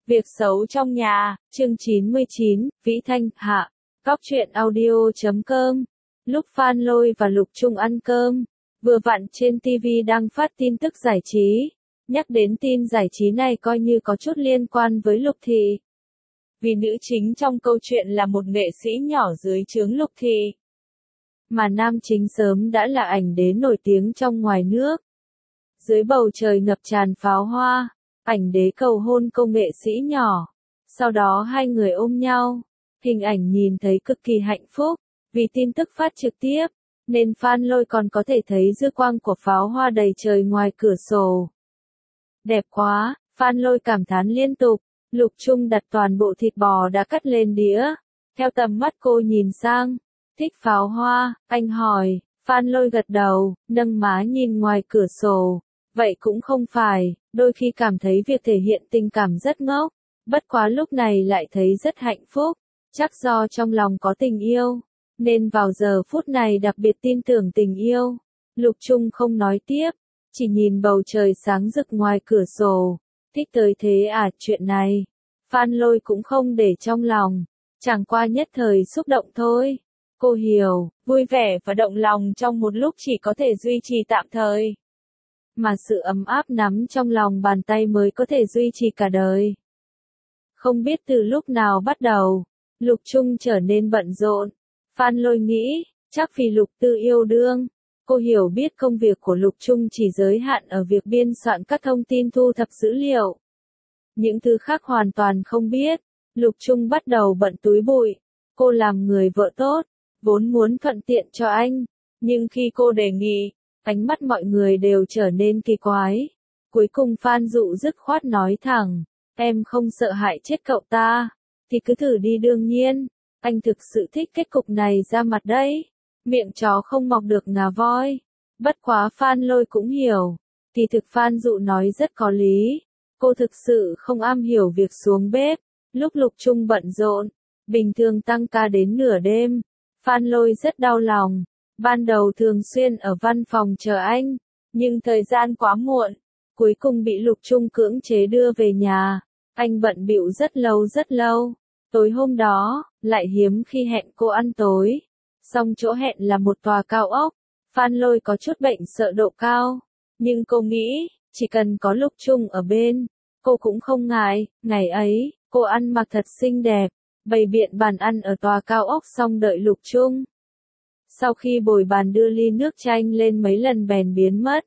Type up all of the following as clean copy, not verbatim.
Việc xấu trong nhà, chương 99, Vĩ Thanh, hạ. Góc truyện audio.com. Lúc Phan Lôi và Lục Trung ăn cơm, vừa vặn trên TV đang phát tin tức giải trí. Nhắc đến tin giải trí này coi như có chút liên quan với Lục Thị. Vì nữ chính trong câu chuyện là một nghệ sĩ nhỏ dưới trướng Lục Thị. Mà nam chính sớm đã là ảnh đế nổi tiếng trong ngoài nước. Dưới bầu trời ngập tràn pháo hoa, ảnh đế cầu hôn cô nghệ sĩ nhỏ. Sau đó hai người ôm nhau. Hình ảnh nhìn thấy cực kỳ hạnh phúc. Vì tin tức phát trực tiếp, nên Phan Lôi còn có thể thấy dư quang của pháo hoa đầy trời ngoài cửa sổ. Đẹp quá, Phan Lôi cảm thán liên tục. Lục Trung đặt toàn bộ thịt bò đã cắt lên đĩa. Theo tầm mắt cô nhìn sang. Thích pháo hoa, anh hỏi. Phan Lôi gật đầu, nâng má nhìn ngoài cửa sổ. Vậy cũng không phải, đôi khi cảm thấy việc thể hiện tình cảm rất ngốc. Bất quá lúc này lại thấy rất hạnh phúc. Chắc do trong lòng có tình yêu, nên vào giờ phút này đặc biệt tin tưởng tình yêu. Lục Trung không nói tiếp, chỉ nhìn bầu trời sáng rực ngoài cửa sổ. Thích tới thế à, chuyện này. Phan Lôi cũng không để trong lòng, chẳng qua nhất thời xúc động thôi. Cô hiểu, vui vẻ và động lòng trong một lúc chỉ có thể duy trì tạm thời. Mà sự ấm áp nắm trong lòng bàn tay mới có thể duy trì cả đời. Không biết từ lúc nào bắt đầu, Lục Trung trở nên bận rộn. Phan Lôi nghĩ, chắc vì Lục Tư yêu đương. Cô hiểu biết công việc của Lục Trung chỉ giới hạn ở việc biên soạn các thông tin thu thập dữ liệu. Những thứ khác hoàn toàn không biết. Lục Trung bắt đầu bận túi bụi. Cô làm người vợ tốt, vốn muốn thuận tiện cho anh. Nhưng khi cô đề nghị, ánh mắt mọi người đều trở nên kỳ quái. Cuối cùng Phan Dụ dứt khoát nói thẳng, em không sợ hại chết cậu ta, thì cứ thử đi đương nhiên. Anh thực sự thích kết cục này ra mặt đấy. Miệng chó không mọc được ngà voi. Bất quá Phan Lôi cũng hiểu. Thì thực Phan Dụ nói rất có lý. Cô thực sự không am hiểu việc xuống bếp. Lúc Lục Trung bận rộn, bình thường tăng ca đến nửa đêm. Phan Lôi rất đau lòng. Ban đầu thường xuyên ở văn phòng chờ anh. Nhưng thời gian quá muộn. Cuối cùng bị Lục Trung cưỡng chế đưa về nhà. Anh bận bịu rất lâu. Tối hôm đó, lại hiếm khi hẹn cô ăn tối. Song chỗ hẹn là một tòa cao ốc. Phan Lôi có chút bệnh sợ độ cao. Nhưng cô nghĩ, chỉ cần có Lục Trung ở bên, cô cũng không ngại. Ngày ấy, cô ăn mặc thật xinh đẹp, bày biện bàn ăn ở tòa cao ốc xong đợi Lục Trung. Sau khi bồi bàn đưa ly nước chanh lên mấy lần bèn biến mất.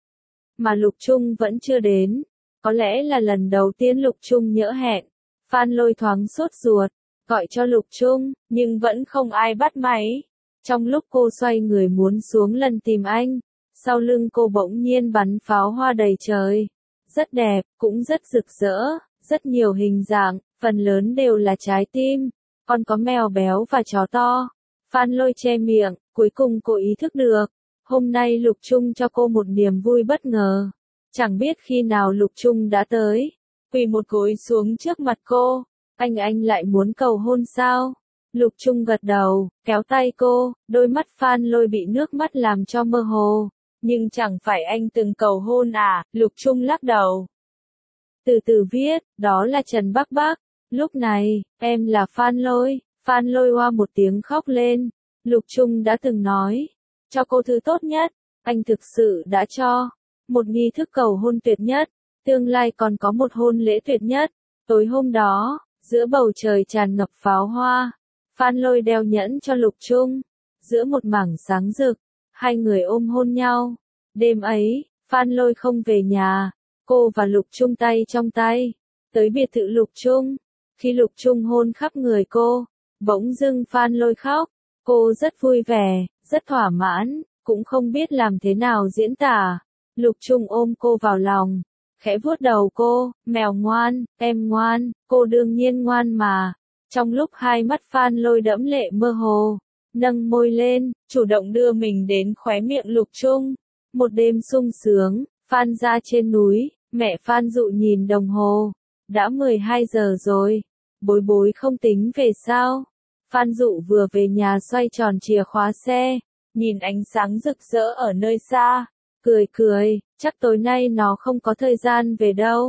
Mà Lục Trung vẫn chưa đến. Có lẽ là lần đầu tiên Lục Trung nhỡ hẹn. Phan Lôi thoáng sốt ruột, gọi cho Lục Trung, nhưng vẫn không ai bắt máy. Trong lúc cô xoay người muốn xuống lần tìm anh, sau lưng cô bỗng nhiên bắn pháo hoa đầy trời. Rất đẹp, cũng rất rực rỡ, rất nhiều hình dạng, phần lớn đều là trái tim, còn có mèo béo và chó to. Phan Lôi che miệng, cuối cùng cô ý thức được. Hôm nay Lục Trung cho cô một niềm vui bất ngờ. Chẳng biết khi nào Lục Trung đã tới. Quỳ một gối xuống trước mặt cô. Anh lại muốn cầu hôn sao? Lục Trung gật đầu, kéo tay cô. Đôi mắt Phan Lôi bị nước mắt làm cho mơ hồ. Nhưng chẳng phải anh từng cầu hôn à? Lục Trung lắc đầu. Từ từ viết, đó là Trần Bắc Bắc. Lúc này, em là Phan Lôi. Phan Lôi oa một tiếng khóc lên. Lục Trung đã từng nói, cho cô thứ tốt nhất. Anh thực sự đã cho. Một nghi thức cầu hôn tuyệt nhất. Tương lai còn có một hôn lễ tuyệt nhất. Tối hôm đó, giữa bầu trời tràn ngập pháo hoa, Phan Lôi đeo nhẫn cho Lục Trung. Giữa một mảng sáng rực, hai người ôm hôn nhau. Đêm ấy, Phan Lôi không về nhà. Cô và Lục Trung tay trong tay, tới biệt thự Lục Trung. Khi Lục Trung hôn khắp người cô, bỗng dưng Phan Lôi khóc. Cô rất vui vẻ, rất thỏa mãn, cũng không biết làm thế nào diễn tả. Lục Trung ôm cô vào lòng, khẽ vuốt đầu cô, mèo ngoan, em ngoan, cô đương nhiên ngoan mà. Trong lúc hai mắt Phan Lôi đẫm lệ mơ hồ, nâng môi lên, chủ động đưa mình đến khóe miệng Lục Trung. Một đêm sung sướng, Phan ra trên núi, mẹ Phan Dụ nhìn đồng hồ. Đã 12 giờ rồi, bối bối không tính về sao? Phan Dụ vừa về nhà xoay tròn chìa khóa xe, nhìn ánh sáng rực rỡ ở nơi xa. Cười, chắc tối nay nó không có thời gian về đâu.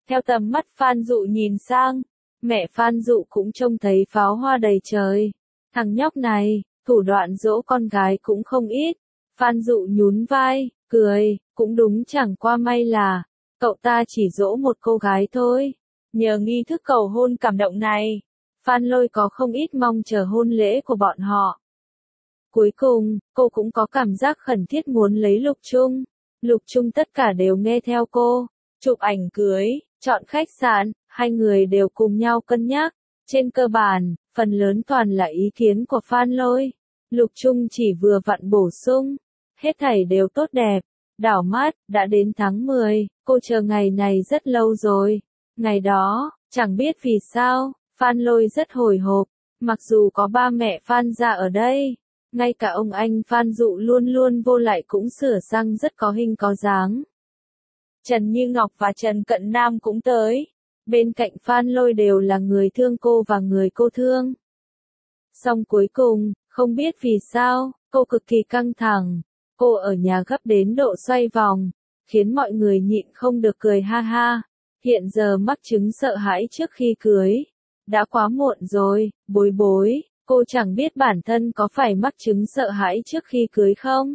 Theo tầm mắt Phan Dụ nhìn sang, mẹ Phan Dụ cũng trông thấy pháo hoa đầy trời. Thằng nhóc này, thủ đoạn dỗ con gái cũng không ít. Phan Dụ nhún vai, cười, cũng đúng, chẳng qua may là, cậu ta chỉ dỗ một cô gái thôi. Nhờ nghi thức cầu hôn cảm động này, Phan Lôi có không ít mong chờ hôn lễ của bọn họ. Cuối cùng, cô cũng có cảm giác khẩn thiết muốn lấy Lục Trung. Lục Trung tất cả đều nghe theo cô. Chụp ảnh cưới, chọn khách sạn, hai người đều cùng nhau cân nhắc. Trên cơ bản, phần lớn toàn là ý kiến của Phan Lôi. Lục Trung chỉ vừa vặn bổ sung. Hết thảy đều tốt đẹp. Đảo mắt, đã đến tháng 10, cô chờ ngày này rất lâu rồi. Ngày đó, chẳng biết vì sao, Phan Lôi rất hồi hộp. Mặc dù có ba mẹ Phan gia ở đây, ngay cả ông anh Phan Dụ luôn luôn vô lại cũng sửa sang rất có hình có dáng. Trần Như Ngọc và Trần Cận Nam cũng tới. Bên cạnh Phan Lôi đều là người thương cô và người cô thương. Xong cuối cùng, không biết vì sao, cô cực kỳ căng thẳng. Cô ở nhà gấp đến độ xoay vòng, khiến mọi người nhịn không được cười ha ha. Hiện giờ mắc chứng sợ hãi trước khi cưới. Đã quá muộn rồi, bối bối, cô chẳng biết bản thân có phải mắc chứng sợ hãi trước khi cưới không?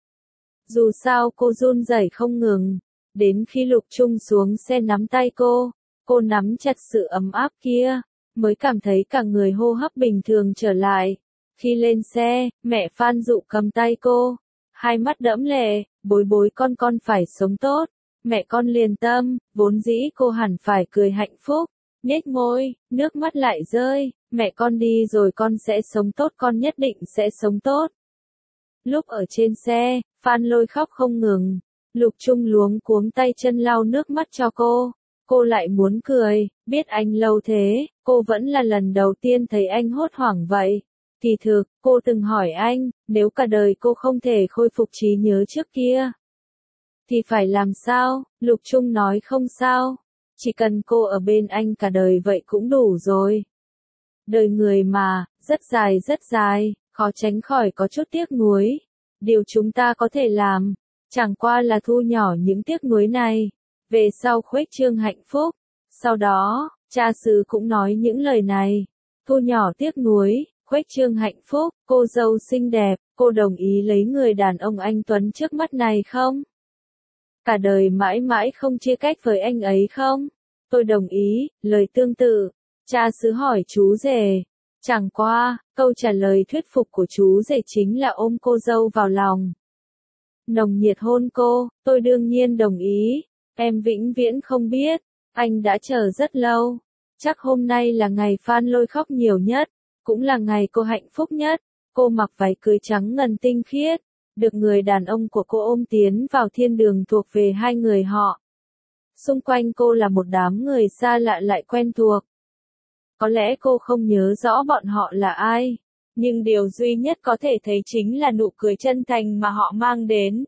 Dù sao cô run rẩy không ngừng. Đến khi Lục Trung xuống xe nắm tay cô nắm chặt sự ấm áp kia, mới cảm thấy cả người hô hấp bình thường trở lại. Khi lên xe, mẹ Phan Dụ cầm tay cô, hai mắt đẫm lệ, bối bối con phải sống tốt. Mẹ con liền tâm, vốn dĩ cô hẳn phải cười hạnh phúc, nhếch môi, nước mắt lại rơi, mẹ con đi rồi con sẽ sống tốt, con nhất định sẽ sống tốt. Lúc ở trên xe, Phan Lôi khóc không ngừng, Lục Trung luống cuống tay chân lau nước mắt cho cô lại muốn cười, biết anh lâu thế, cô vẫn là lần đầu tiên thấy anh hốt hoảng vậy. Kỳ thực, cô từng hỏi anh, nếu cả đời cô không thể khôi phục trí nhớ trước kia, thì phải làm sao? Lục Trung nói không sao, chỉ cần cô ở bên anh cả đời vậy cũng đủ rồi. Đời người mà, rất dài, khó tránh khỏi có chút tiếc nuối. Điều chúng ta có thể làm, chẳng qua là thu nhỏ những tiếc nuối này, về sau khuếch trương hạnh phúc. Sau đó, cha xứ cũng nói những lời này, thu nhỏ tiếc nuối, khuếch trương hạnh phúc. Cô dâu xinh đẹp, cô đồng ý lấy người đàn ông anh tuấn trước mắt này không? Cả đời mãi mãi không chia cách với anh ấy không? Tôi đồng ý. Lời tương tự, cha xứ hỏi chú rể. Chẳng qua, câu trả lời thuyết phục của chú rể chính là ôm cô dâu vào lòng, nồng nhiệt hôn cô. Tôi đương nhiên đồng ý. Em vĩnh viễn không biết, anh đã chờ rất lâu. Chắc hôm nay là ngày Phan Lôi khóc nhiều nhất, cũng là ngày cô hạnh phúc nhất. Cô mặc váy cưới trắng ngần tinh khiết, được người đàn ông của cô ôm tiến vào thiên đường thuộc về hai người họ. Xung quanh cô là một đám người xa lạ lại quen thuộc. Có lẽ cô không nhớ rõ bọn họ là ai, nhưng điều duy nhất có thể thấy chính là nụ cười chân thành mà họ mang đến.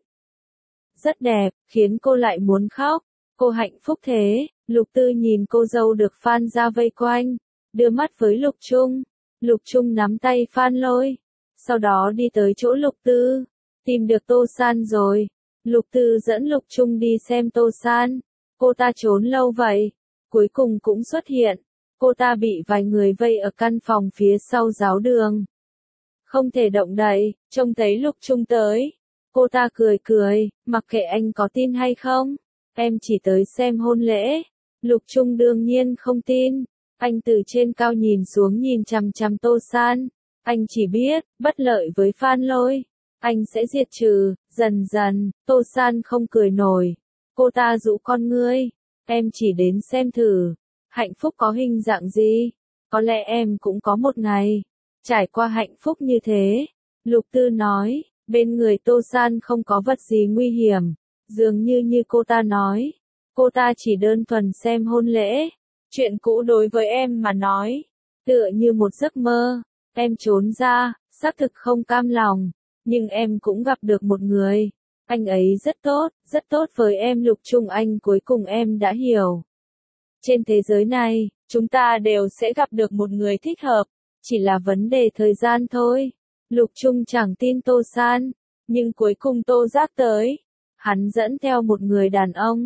Rất đẹp, khiến cô lại muốn khóc. Cô hạnh phúc thế. Lục Tư nhìn cô dâu được Phan gia vây quanh, đưa mắt với Lục Trung. Lục Trung nắm tay Phan Lôi, sau đó đi tới chỗ Lục Tư. Tìm được Tô San rồi. Lục Tư dẫn Lục Trung đi xem Tô San. Cô ta trốn lâu vậy, cuối cùng cũng xuất hiện. Cô ta bị vài người vây ở căn phòng phía sau giáo đường, không thể động đậy. Trông thấy Lục Trung tới, cô ta cười, mặc kệ anh có tin hay không, em chỉ tới xem hôn lễ. Lục Trung đương nhiên không tin. Anh từ trên cao nhìn xuống nhìn chằm chằm Tô San. Anh chỉ biết, bất lợi với Phan Lôi, anh sẽ diệt trừ. Dần dần, Tô San không cười nổi. Cô ta dụ con ngươi. Em chỉ đến xem thử, hạnh phúc có hình dạng gì. Có lẽ em cũng có một ngày trải qua hạnh phúc như thế. Lục Tư nói, bên người Tô San không có vật gì nguy hiểm. Dường như cô ta nói, cô ta chỉ đơn thuần xem hôn lễ. Chuyện cũ đối với em mà nói, tựa như một giấc mơ. Em trốn ra, xác thực không cam lòng, nhưng em cũng gặp được một người. Anh ấy rất tốt với em. Lục Trung, anh cuối cùng em đã hiểu. Trên thế giới này, chúng ta đều sẽ gặp được một người thích hợp, chỉ là vấn đề thời gian thôi. Lục Trung chẳng tin Tô San, nhưng cuối cùng Tô Giác tới. Hắn dẫn theo một người đàn ông,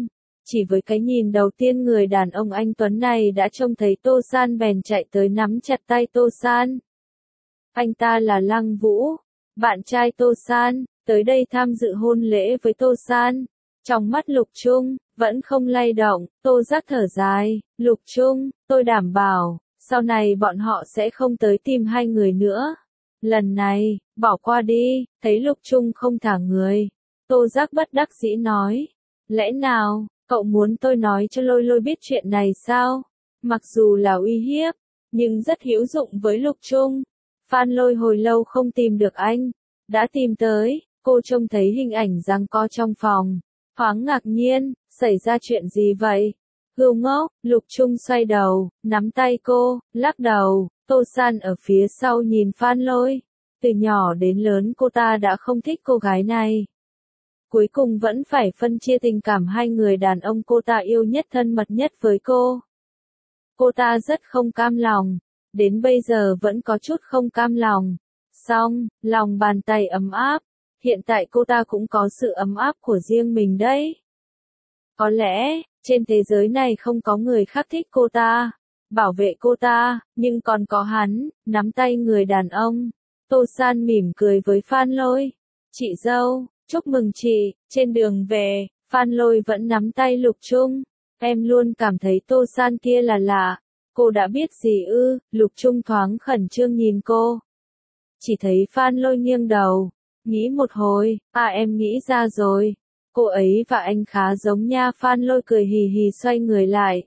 Chỉ với cái nhìn đầu tiên người đàn ông anh Tuấn này đã trông thấy Tô San bèn chạy tới nắm chặt tay Tô San. Anh ta là Lăng Vũ, bạn trai Tô San, tới đây tham dự hôn lễ với Tô San. Trong mắt Lục Trung, vẫn không lay động, Tô Giác thở dài, Lục Trung, tôi đảm bảo, sau này bọn họ sẽ không tới tìm hai người nữa. Lần này, bỏ qua đi, thấy Lục Trung không thả người. Tô Giác bất đắc dĩ nói, lẽ nào, cậu muốn tôi nói cho Lôi Lôi biết chuyện này sao? Mặc dù là uy hiếp, nhưng rất hữu dụng với Lục Trung. Phan Lôi hồi lâu không tìm được anh, đã tìm tới, cô trông thấy hình ảnh giằng co trong phòng, thoáng ngạc nhiên, xảy ra chuyện gì vậy? Hưu ngốc, Lục Trung xoay đầu, nắm tay cô, lắc đầu, Tô San ở phía sau nhìn Phan Lôi. Từ nhỏ đến lớn cô ta đã không thích cô gái này. Cuối cùng vẫn phải phân chia tình cảm hai người đàn ông cô ta yêu nhất thân mật nhất với cô. Cô ta rất không cam lòng, đến bây giờ vẫn có chút không cam lòng. Song, lòng bàn tay ấm áp, hiện tại cô ta cũng có sự ấm áp của riêng mình đấy. Có lẽ, trên thế giới này không có người khác thích cô ta, bảo vệ cô ta, nhưng còn có hắn, nắm tay người đàn ông. Tô San mỉm cười với Phan Lôi. Chị dâu, chúc mừng chị, trên đường về, Phan Lôi vẫn nắm tay Lục Trung. Em luôn cảm thấy Tô San kia là lạ. Cô đã biết gì ư? Lục Trung thoáng khẩn trương nhìn cô. Chỉ thấy Phan Lôi nghiêng đầu, nghĩ một hồi, em nghĩ ra rồi. Cô ấy và anh khá giống nha. Phan Lôi cười hì hì xoay người lại.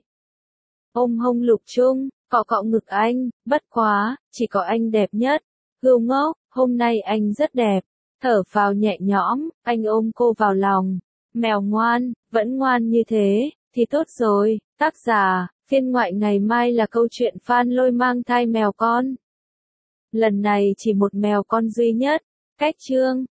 Ôm hông Lục Trung, cọ cọ ngực anh, bất quá, chỉ có anh đẹp nhất. Hưu ngốc, hôm nay anh rất đẹp. Thở phào nhẹ nhõm, anh ôm cô vào lòng. Mèo ngoan, vẫn ngoan như thế, thì tốt rồi. Tác giả, phiên ngoại ngày mai là câu chuyện Phan Lôi mang thai mèo con. Lần này chỉ một mèo con duy nhất. Cách chương